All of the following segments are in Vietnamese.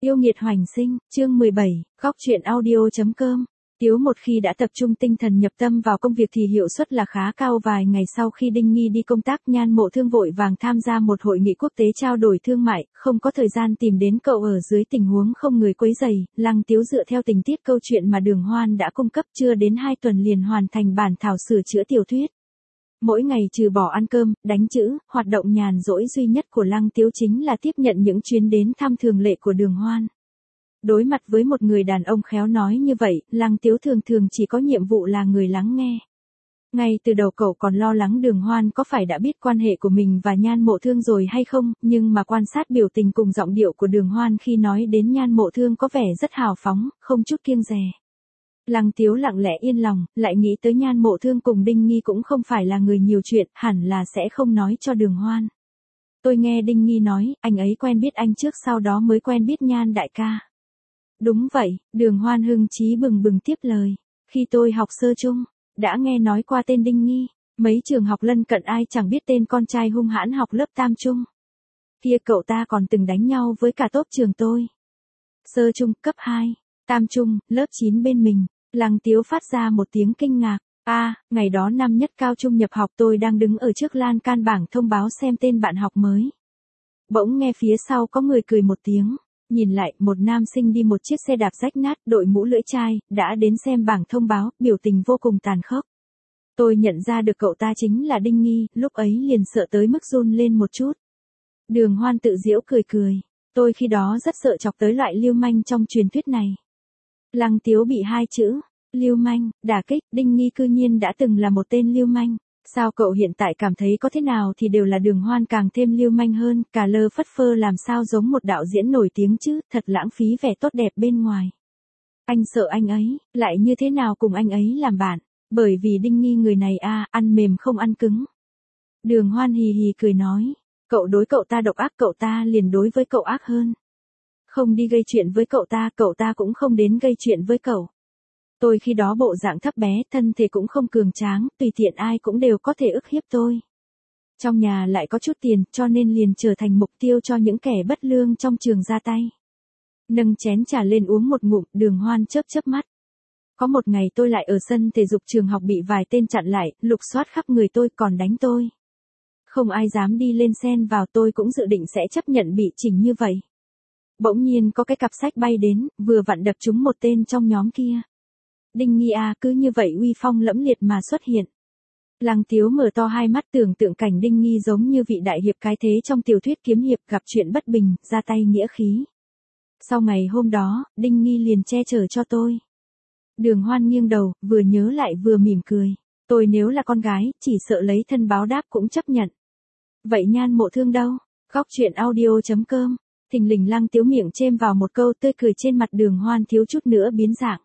Yêu nghiệt hoành sinh, chương 17, góc truyện audio.com. Tiếu một khi đã tập trung tinh thần nhập tâm vào công việc thì hiệu suất là khá cao. Vài ngày sau khi Đinh Nghi đi công tác, Nhan Mộ Thương vội vàng tham gia một hội nghị quốc tế trao đổi thương mại, không có thời gian tìm đến cậu. Ở dưới tình huống không người quấy rầy, Lăng Tiếu dựa theo tình tiết câu chuyện mà Đường Hoan đã cung cấp, chưa đến 2 tuần liền hoàn thành bản thảo sửa chữa tiểu thuyết. Mỗi ngày trừ bỏ ăn cơm, đánh chữ, hoạt động nhàn rỗi duy nhất của Lăng Tiếu chính là tiếp nhận những chuyến đến thăm thường lệ của Đường Hoan. Đối mặt với một người đàn ông khéo nói như vậy, Lăng Tiếu thường thường chỉ có nhiệm vụ là người lắng nghe. Ngay từ đầu cậu còn lo lắng Đường Hoan có phải đã biết quan hệ của mình và Nhan Mộ Thương rồi hay không, nhưng mà quan sát biểu tình cùng giọng điệu của Đường Hoan khi nói đến Nhan Mộ Thương có vẻ rất hào phóng, không chút kiêng dè. Lăng Tiếu lặng lẽ yên lòng, lại nghĩ tới Nhan Mộ Thương cùng Đinh Nghi cũng không phải là người nhiều chuyện, hẳn là sẽ không nói cho Đường Hoan. Tôi nghe Đinh Nghi nói, anh ấy quen biết anh trước sau đó mới quen biết Nhan đại ca. Đúng vậy, Đường Hoan hưng chí bừng bừng tiếp lời. Khi tôi học sơ trung, đã nghe nói qua tên Đinh Nghi, mấy trường học lân cận ai chẳng biết tên con trai hung hãn học lớp tam trung. Kia cậu ta còn từng đánh nhau với cả top trường tôi. Sơ trung, cấp 2, tam trung, lớp 9 bên mình. Lăng Tiếu phát ra một tiếng kinh ngạc. Ngày đó năm nhất cao trung nhập học tôi đang đứng ở trước lan can bảng thông báo xem tên bạn học mới. Bỗng nghe phía sau có người cười một tiếng. Nhìn lại, một nam sinh đi một chiếc xe đạp rách nát, đội mũ lưỡi chai, đã đến xem bảng thông báo, biểu tình vô cùng tàn khốc. Tôi nhận ra được cậu ta chính là Đinh Nghi, lúc ấy liền sợ tới mức run lên một chút. Đường Hoan tự giễu cười cười. Tôi khi đó rất sợ chọc tới loại lưu manh trong truyền thuyết này. Lăng Tiếu bị 2 chữ, lưu manh, đả kích. Đinh Nghi cư nhiên đã từng là một tên lưu manh. Sao cậu hiện tại cảm thấy có thế nào thì đều là Đường Hoan càng thêm lưu manh hơn, cà lơ phất phơ làm sao giống một đạo diễn nổi tiếng chứ, thật lãng phí vẻ tốt đẹp bên ngoài. Anh sợ anh ấy, lại như thế nào cùng anh ấy làm bạn, bởi vì Đinh Nghi người này ăn mềm không ăn cứng. Đường Hoan hì hì cười nói, cậu đối cậu ta độc ác, cậu ta liền đối với cậu ác hơn. Không đi gây chuyện với cậu ta cũng không đến gây chuyện với cậu. Tôi khi đó bộ dạng thấp bé, thân thể cũng không cường tráng, tùy tiện ai cũng đều có thể ức hiếp tôi. Trong nhà lại có chút tiền, cho nên liền trở thành mục tiêu cho những kẻ bất lương trong trường ra tay. Nâng chén trà lên uống một ngụm, Đường Hoan chớp chớp mắt. Có một ngày tôi lại ở sân thể dục trường học bị vài tên chặn lại, lục soát khắp người tôi còn đánh tôi. Không ai dám đi lên xen vào, tôi cũng dự định sẽ chấp nhận bị chỉnh như vậy. Bỗng nhiên có cái cặp sách bay đến, vừa vặn đập trúng một tên trong nhóm kia. Đinh Nghi cứ như vậy uy phong lẫm liệt mà xuất hiện. Lăng Tiếu mở to hai mắt tưởng tượng cảnh Đinh Nghi giống như vị đại hiệp cái thế trong tiểu thuyết kiếm hiệp gặp chuyện bất bình, ra tay nghĩa khí. Sau ngày hôm đó, Đinh Nghi liền che chở cho tôi. Đường Hoan nghiêng đầu, vừa nhớ lại vừa mỉm cười. Tôi nếu là con gái, chỉ sợ lấy thân báo đáp cũng chấp nhận. Vậy Nhan Mộ Thương đâu? Góc truyện audio.com. Thình lình Lăng Tiếu miệng chêm vào một câu tươi cười, trên mặt Đường Hoan thiếu chút nữa biến dạng.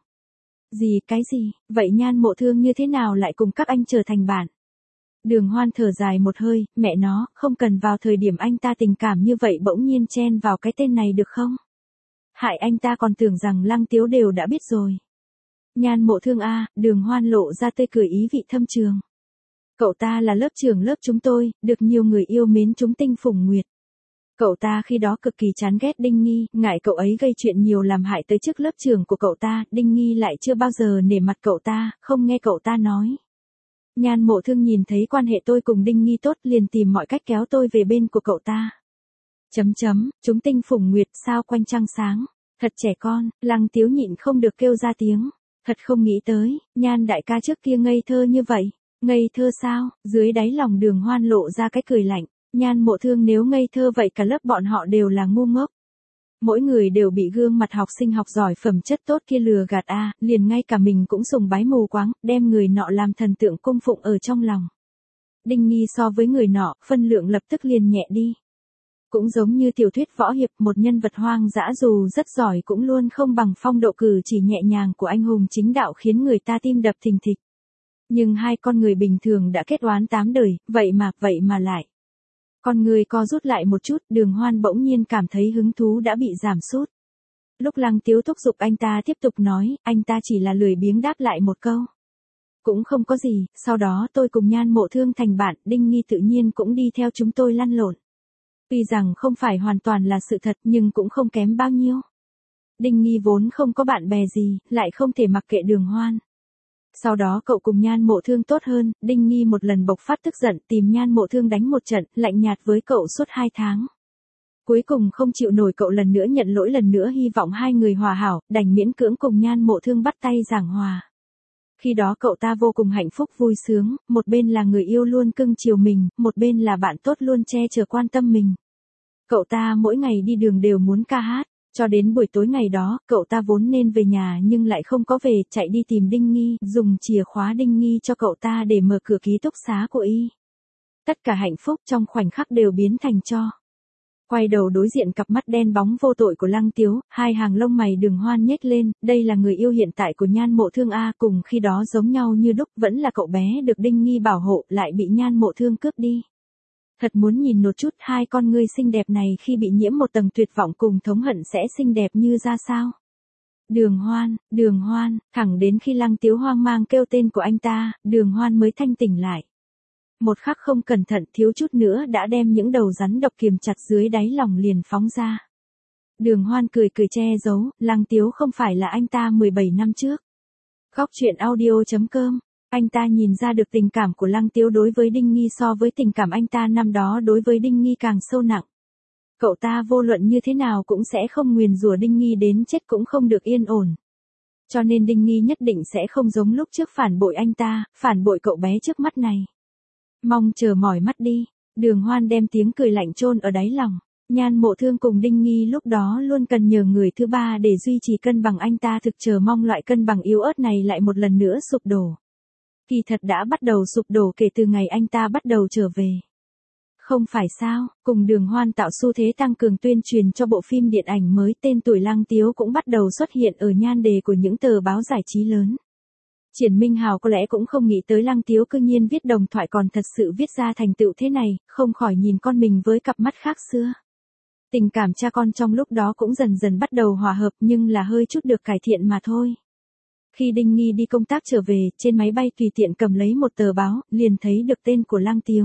Cái gì, vậy Nhan Mộ Thương như thế nào lại cùng các anh trở thành bạn? Đường Hoan thở dài một hơi, mẹ nó, không cần vào thời điểm anh ta tình cảm như vậy bỗng nhiên chen vào cái tên này được không? Hại anh ta còn tưởng rằng Lăng Tiếu đều đã biết rồi. Nhan Mộ Thương Đường Hoan lộ ra tươi cười ý vị thâm trường. Cậu ta là lớp trưởng lớp chúng tôi, được nhiều người yêu mến chúng tinh phủng nguyệt. Cậu ta khi đó cực kỳ chán ghét Đinh Nghi, ngại cậu ấy gây chuyện nhiều làm hại tới chức lớp trưởng của cậu ta, Đinh Nghi lại chưa bao giờ nể mặt cậu ta, không nghe cậu ta nói. Nhan Mộ Thương nhìn thấy quan hệ tôi cùng Đinh Nghi tốt liền tìm mọi cách kéo tôi về bên của cậu ta. Chúng tinh phủng nguyệt sao quanh trăng sáng, thật trẻ con, Lăng Tiếu nhịn không được kêu ra tiếng, thật không nghĩ tới, Nhan đại ca trước kia ngây thơ như vậy, ngây thơ sao, dưới đáy lòng Đường Hoan lộ ra cái cười lạnh. Nhan Mộ Thương nếu ngây thơ vậy cả lớp bọn họ đều là ngu ngốc. Mỗi người đều bị gương mặt học sinh học giỏi phẩm chất tốt kia lừa gạt liền ngay cả mình cũng sùng bái mù quáng, đem người nọ làm thần tượng cung phụng ở trong lòng. Đinh Nghi so với người nọ, phân lượng lập tức liền nhẹ đi. Cũng giống như tiểu thuyết võ hiệp, một nhân vật hoang dã dù rất giỏi cũng luôn không bằng phong độ cử chỉ nhẹ nhàng của anh hùng chính đạo khiến người ta tim đập thình thịch. Nhưng hai con người bình thường đã kết oán 8 đời, vậy mà lại. Con người co rút lại một chút, Đường Hoan bỗng nhiên cảm thấy hứng thú đã bị giảm sút. Lúc Lăng Tiếu thúc giục anh ta tiếp tục nói, anh ta chỉ là lười biếng đáp lại một câu. Cũng không có gì, sau đó tôi cùng Nhan Mộ Thương thành bạn, Đinh Nghi tự nhiên cũng đi theo chúng tôi lăn lộn. Tuy rằng không phải hoàn toàn là sự thật nhưng cũng không kém bao nhiêu. Đinh Nghi vốn không có bạn bè gì, lại không thể mặc kệ Đường Hoan. Sau đó cậu cùng Nhan Mộ Thương tốt hơn, Đinh Nghi một lần bộc phát tức giận tìm Nhan Mộ Thương đánh một trận, lạnh nhạt với cậu suốt 2 tháng. Cuối cùng không chịu nổi cậu lần nữa nhận lỗi, lần nữa hy vọng hai người hòa hảo, đành miễn cưỡng cùng Nhan Mộ Thương bắt tay giảng hòa. Khi đó cậu ta vô cùng hạnh phúc vui sướng, một bên là người yêu luôn cưng chiều mình, một bên là bạn tốt luôn che chở quan tâm mình. Cậu ta mỗi ngày đi đường đều muốn ca hát, cho đến buổi tối ngày đó, cậu ta vốn nên về nhà nhưng lại không có về, chạy đi tìm Đinh Nghi, dùng chìa khóa Đinh Nghi cho cậu ta để mở cửa ký túc xá của y. Tất cả hạnh phúc trong khoảnh khắc đều biến thành tro. Quay đầu đối diện cặp mắt đen bóng vô tội của Lăng Tiếu, hai hàng lông mày Đường Hoan nhếch lên, đây là người yêu hiện tại của Nhan Mộ Thương a, cùng khi đó giống nhau như đúc, vẫn là cậu bé được Đinh Nghi bảo hộ, lại bị Nhan Mộ Thương cướp đi. Thật muốn nhìn một chút hai con ngươi xinh đẹp này khi bị nhiễm một tầng tuyệt vọng cùng thống hận sẽ xinh đẹp như ra sao. Đường Hoan, thẳng đến khi Lăng Tiếu hoang mang kêu tên của anh ta, Đường Hoan mới thanh tỉnh lại. Một khắc không cẩn thận thiếu chút nữa đã đem những đầu rắn độc kiềm chặt dưới đáy lòng liền phóng ra. Đường Hoan cười cười che giấu, Lăng Tiếu không phải là anh ta 17 năm trước. Góc truyện audio.com, anh ta nhìn ra được tình cảm của Lăng Tiếu đối với Đinh Nghi so với tình cảm anh ta năm đó đối với Đinh Nghi càng sâu nặng. Cậu ta vô luận như thế nào cũng sẽ không nguyền rủa Đinh Nghi đến chết cũng không được yên ổn. Cho nên Đinh Nghi nhất định sẽ không giống lúc trước phản bội anh ta, phản bội cậu bé trước mắt này. Mong chờ mỏi mắt đi, Đường Hoan đem tiếng cười lạnh chôn ở đáy lòng. Nhan Mộ Thương cùng Đinh Nghi lúc đó luôn cần nhờ người thứ ba để duy trì cân bằng, anh ta thực chờ mong loại cân bằng yếu ớt này lại một lần nữa sụp đổ. Kỳ thật đã bắt đầu sụp đổ kể từ ngày anh ta bắt đầu trở về. Không phải sao, cùng Đường Hoan tạo xu thế tăng cường tuyên truyền cho bộ phim điện ảnh mới, tên tuổi Lăng Tiếu cũng bắt đầu xuất hiện ở nhan đề của những tờ báo giải trí lớn. Triển Minh Hào có lẽ cũng không nghĩ tới Lăng Tiếu cư nhiên viết đồng thoại còn thật sự viết ra thành tựu thế này, không khỏi nhìn con mình với cặp mắt khác xưa. Tình cảm cha con trong lúc đó cũng dần dần bắt đầu hòa hợp nhưng là hơi chút được cải thiện mà thôi. Khi Đinh Nghi đi công tác trở về, trên máy bay tùy tiện cầm lấy một tờ báo, liền thấy được tên của Lăng Tiếu.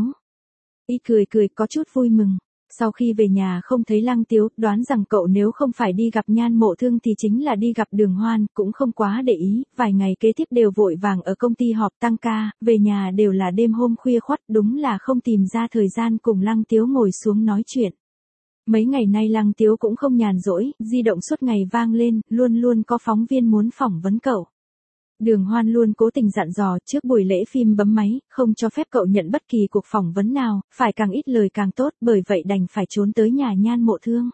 Y cười cười có chút vui mừng. Sau khi về nhà không thấy Lăng Tiếu, đoán rằng cậu nếu không phải đi gặp Nhan Mộ Thương thì chính là đi gặp Đường Hoan, cũng không quá để ý, vài ngày kế tiếp đều vội vàng ở công ty họp tăng ca, về nhà đều là đêm hôm khuya khoắt, đúng là không tìm ra thời gian cùng Lăng Tiếu ngồi xuống nói chuyện. Mấy ngày nay Lăng Tiếu cũng không nhàn rỗi, di động suốt ngày vang lên, luôn luôn có phóng viên muốn phỏng vấn cậu. Đường Hoan luôn cố tình dặn dò trước buổi lễ phim bấm máy, không cho phép cậu nhận bất kỳ cuộc phỏng vấn nào, phải càng ít lời càng tốt, bởi vậy đành phải trốn tới nhà Nhan Mộ Thương.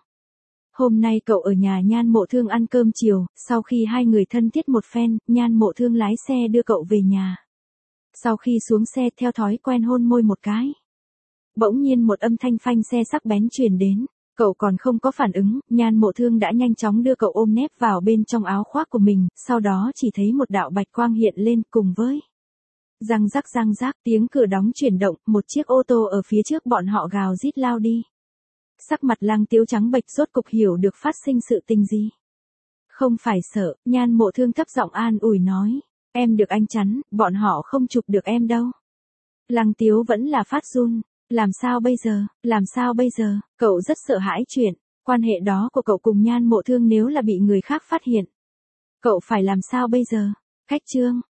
Hôm nay cậu ở nhà Nhan Mộ Thương ăn cơm chiều, sau khi hai người thân thiết một phen, Nhan Mộ Thương lái xe đưa cậu về nhà. Sau khi xuống xe theo thói quen hôn môi một cái. Bỗng nhiên một âm thanh phanh xe sắc bén truyền đến. Cậu còn không có phản ứng, Nhan Mộ Thương đã nhanh chóng đưa cậu ôm nép vào bên trong áo khoác của mình, sau đó chỉ thấy một đạo bạch quang hiện lên cùng với răng rắc tiếng cửa đóng chuyển động, một chiếc ô tô ở phía trước bọn họ gào rít lao đi. Sắc mặt Lăng Tiếu trắng bệch, rốt cục hiểu được phát sinh sự tình gì. Không phải sợ, Nhan Mộ Thương thấp giọng an ủi nói, em được anh chắn, bọn họ không chụp được em đâu. Lăng Tiếu vẫn là phát run. Làm sao bây giờ, cậu rất sợ hãi chuyện, quan hệ đó của cậu cùng Nhan Mộ Thương nếu là bị người khác phát hiện. Cậu phải làm sao bây giờ? Cách chương.